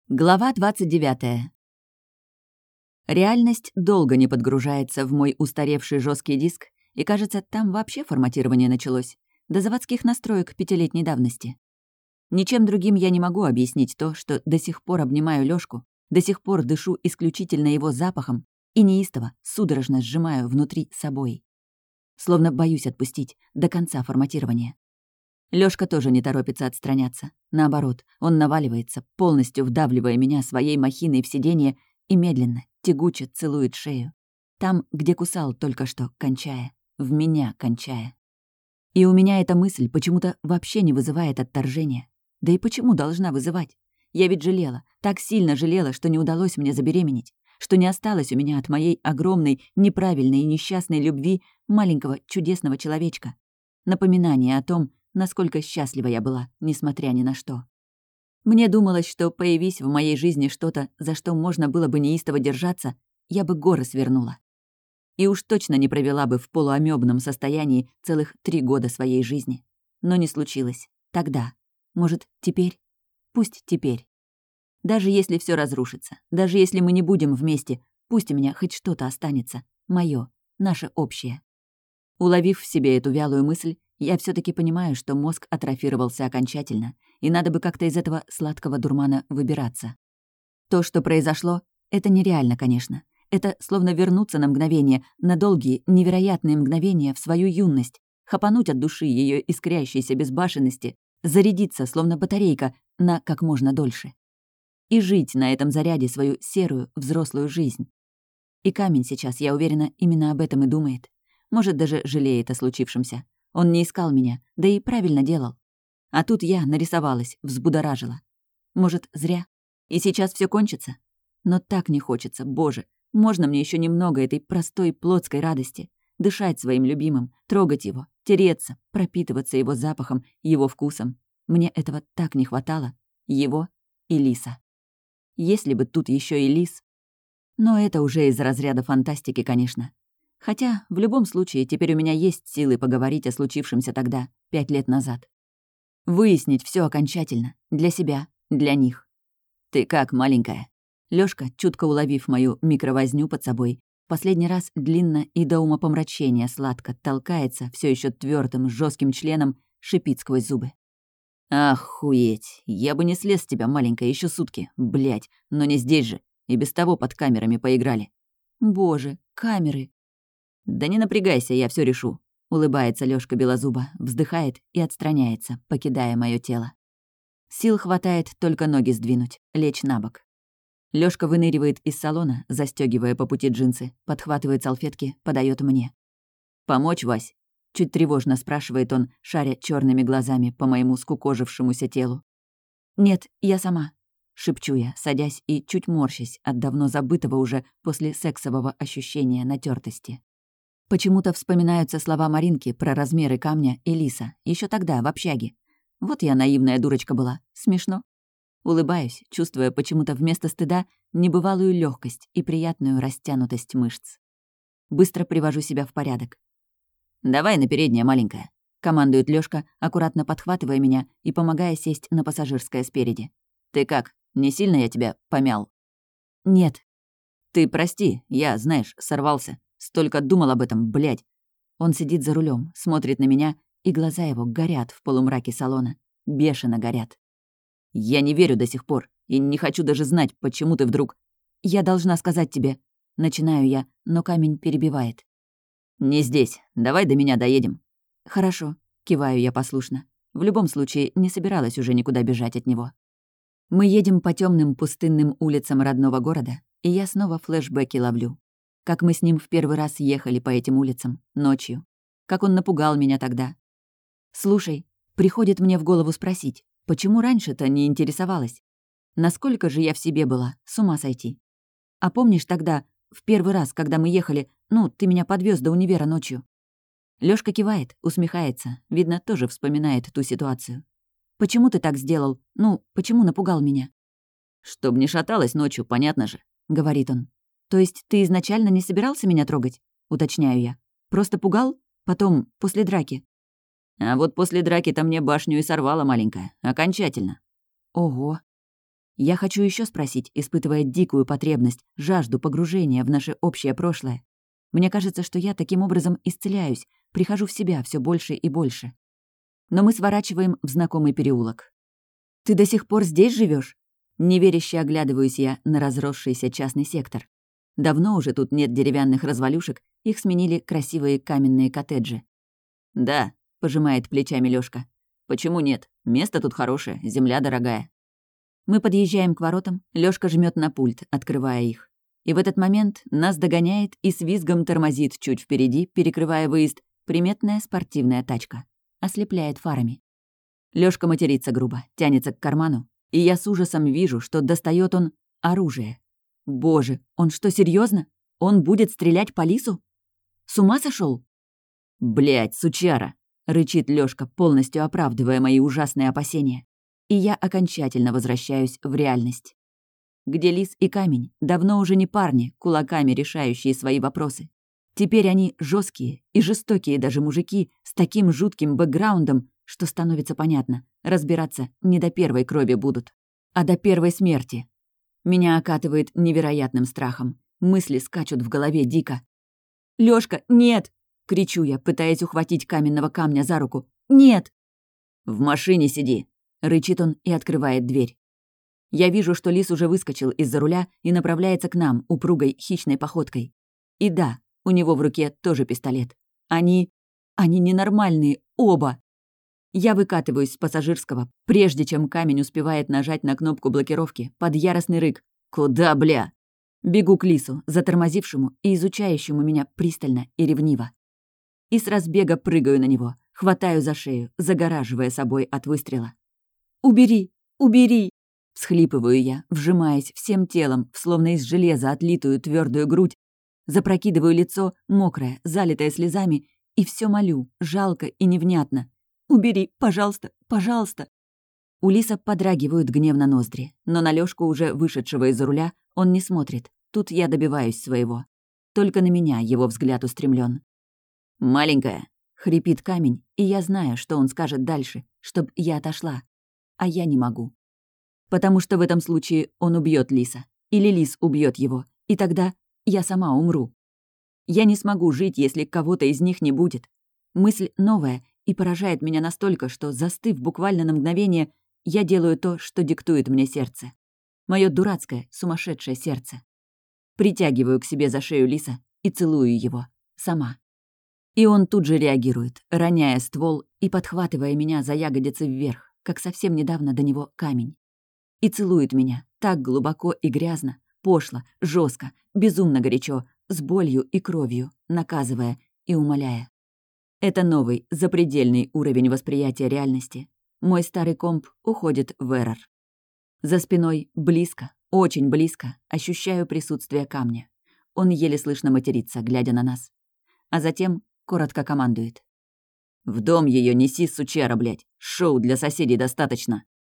Глава 29. Реальность долго не подгружается в мой устаревший жесткий диск, и, кажется, там вообще форматирование началось. До заводских настроек 5-летней давности. Ничем другим я не могу объяснить то, что до сих пор обнимаю Лёшку, до сих пор дышу исключительно его запахом и неистово, судорожно сжимаю внутри собой. Словно боюсь отпустить до конца форматирования. Лёшка тоже не торопится отстраняться. Наоборот, он наваливается, полностью вдавливая меня своей махиной в сиденье и медленно, тягуче целует шею. Там, где кусал только что, кончая. В меня кончая. И у меня эта мысль почему-то вообще не вызывает отторжения. Да и почему должна вызывать? Я ведь жалела, так сильно жалела, что не удалось мне забеременеть, что не осталось у меня от моей огромной, неправильной и несчастной любви маленького чудесного человечка. Напоминание о том, насколько счастлива я была, несмотря ни на что. Мне думалось, что, появись в моей жизни что-то, за что можно было бы неистово держаться, я бы горы свернула. И уж точно не провела бы в полуамёбном состоянии целых 3 года своей жизни. Но не случилось. Тогда. Может, теперь? Пусть теперь. Даже если все разрушится, даже если мы не будем вместе, пусть у меня хоть что-то останется. Моё, наше общее. Уловив в себе эту вялую мысль, я все таки понимаю, что мозг атрофировался окончательно, и надо бы как-то из этого сладкого дурмана выбираться. То, что произошло, это нереально, конечно. Это словно вернуться на мгновение, на долгие, невероятные мгновения в свою юность, хапануть от души ее искрящейся безбашенности, зарядиться, словно батарейка, на как можно дольше. И жить на этом заряде свою серую, взрослую жизнь. И камень сейчас, я уверена, именно об этом и думает. Может, даже жалеет о случившемся. Он не искал меня, да и правильно делал. А тут я нарисовалась, взбудоражила. Может, зря? И сейчас все кончится? Но так не хочется, боже. Можно мне еще немного этой простой плотской радости? Дышать своим любимым, трогать его, тереться, пропитываться его запахом, его вкусом. Мне этого так не хватало. Его и Лиса. Если бы тут еще и Лис. Но это уже из разряда фантастики, конечно. Хотя, в любом случае, теперь у меня есть силы поговорить о случившемся тогда, 5 лет назад. Выяснить все окончательно. Для себя, для них. «Ты как, маленькая?» Лёшка, чутко уловив мою микровозню под собой, последний раз длинно и до умопомрачения сладко толкается все еще твердым, жестким членом, шипит сквозь зубы. «Охуеть! Я бы не слез с тебя, маленькая, еще сутки, блядь, но не здесь же, и без того под камерами поиграли». «Боже, камеры!» «Да не напрягайся, я все решу», — улыбается Лёшка белозуба, вздыхает и отстраняется, покидая мое тело. Сил хватает только ноги сдвинуть, лечь на бок. Лёшка выныривает из салона, застёгивая по пути джинсы, подхватывает салфетки, подает мне. «Помочь, Вась?» — чуть тревожно спрашивает он, шаря черными глазами по моему скукожившемуся телу. «Нет, я сама», — шепчу я, садясь и чуть морщась от давно забытого уже после сексового ощущения натертости. Почему-то вспоминаются слова Маринки про размеры камня и Лиса, еще тогда, в общаге. Вот я наивная дурочка была. Смешно. Улыбаюсь, чувствуя почему-то вместо стыда небывалую легкость и приятную растянутость мышц. Быстро привожу себя в порядок. «Давай на переднее, маленькая», — командует Лёшка, аккуратно подхватывая меня и помогая сесть на пассажирское спереди. «Ты как, не сильно я тебя помял?» «Нет». «Ты прости, я, знаешь, сорвался. Столько думал об этом, блядь». Он сидит за рулем, смотрит на меня, и глаза его горят в полумраке салона. Бешено горят. «Я не верю до сих пор, и не хочу даже знать, почему ты вдруг...» «Я должна сказать тебе...» Начинаю я, но камень перебивает. «Не здесь. Давай до меня доедем». «Хорошо», — киваю я послушно. В любом случае, не собиралась уже никуда бежать от него. Мы едем по темным пустынным улицам родного города, и я снова флешбеки ловлю. Как мы с ним в первый раз ехали по этим улицам, ночью. Как он напугал меня тогда. Слушай, приходит мне в голову спросить, почему раньше-то не интересовалась? Насколько же я в себе была, с ума сойти. А помнишь тогда, в первый раз, когда мы ехали, ты меня подвез до универа ночью? Лёшка кивает, усмехается, видно, тоже вспоминает ту ситуацию. Почему ты так сделал? Почему напугал меня? «Чтоб не шаталась ночью, понятно же», — говорит он. «То есть ты изначально не собирался меня трогать?» — уточняю я. «Просто пугал? Потом, после драки?» «А вот после драки-то мне башню и сорвала маленькая. Окончательно». «Ого». Я хочу еще спросить, испытывая дикую потребность, жажду погружения в наше общее прошлое. Мне кажется, что я таким образом исцеляюсь, прихожу в себя все больше и больше. Но мы сворачиваем в знакомый переулок. «Ты до сих пор здесь живешь? Неверяще оглядываюсь я на разросшийся частный сектор. Давно уже тут нет деревянных развалюшек, их сменили красивые каменные коттеджи. «Да», — пожимает плечами Лёшка. «Почему нет? Место тут хорошее, земля дорогая». Мы подъезжаем к воротам, Лёшка жмёт на пульт, открывая их. И в этот момент нас догоняет и с визгом тормозит чуть впереди, перекрывая выезд, приметная спортивная тачка. Ослепляет фарами. Лёшка матерится грубо, тянется к карману, и я с ужасом вижу, что достаёт он оружие. Боже, он что, серьёзно? Он будет стрелять по лису? С ума сошёл? «Блядь, сучара!» — рычит Лёшка, полностью оправдывая мои ужасные опасения. И я окончательно возвращаюсь в реальность. Где лис и камень, давно уже не парни, кулаками решающие свои вопросы. Теперь они жесткие и жестокие даже мужики с таким жутким бэкграундом, что становится понятно, разбираться не до первой крови будут, а до первой смерти. Меня окатывает невероятным страхом. Мысли скачут в голове дико. «Лёшка, нет!» — кричу я, пытаясь ухватить каменного камня за руку. «Нет!» «В машине сиди!» — рычит он и открывает дверь. Я вижу, что лис уже выскочил из-за руля и направляется к нам упругой хищной походкой. И да, у него в руке тоже пистолет. Они ненормальные, оба. Я выкатываюсь с пассажирского, прежде чем камень успевает нажать на кнопку блокировки под яростный рык «Куда, бля?». Бегу к лису, затормозившему и изучающему меня пристально и ревниво. И с разбега прыгаю на него, хватаю за шею, загораживая собой от выстрела. «Убери! Убери!» Всхлипываю я, вжимаясь всем телом в словно из железа отлитую твердую грудь, запрокидываю лицо, мокрое, залитое слезами, и все молю, жалко и невнятно. «Убери, пожалуйста, пожалуйста!» У лиса подрагивают гневно ноздри, но на Лёшку, уже вышедшего из-за руля, он не смотрит. Тут я добиваюсь своего. Только на меня его взгляд устремлен. «Маленькая!» — хрипит камень, и я знаю, что он скажет дальше, чтоб я отошла. А я не могу. Потому что в этом случае он убьет лиса. Или лис убьет его. И тогда я сама умру. Я не смогу жить, если кого-то из них не будет. Мысль новая и поражает меня настолько, что, застыв буквально на мгновение, я делаю то, что диктует мне сердце. Моё дурацкое, сумасшедшее сердце. Притягиваю к себе за шею лиса и целую его. Сама. И он тут же реагирует, роняя ствол и подхватывая меня за ягодицы вверх, как совсем недавно до него камень. И целует меня так глубоко и грязно, пошло, жестко, безумно горячо, с болью и кровью, наказывая и умоляя. Это новый, запредельный уровень восприятия реальности. Мой старый комп уходит в эррор. За спиной близко, очень близко, ощущаю присутствие камня. Он еле слышно матерится, глядя на нас. А затем коротко командует. «В дом ее неси, сучара, блядь! Шоу для соседей достаточно!»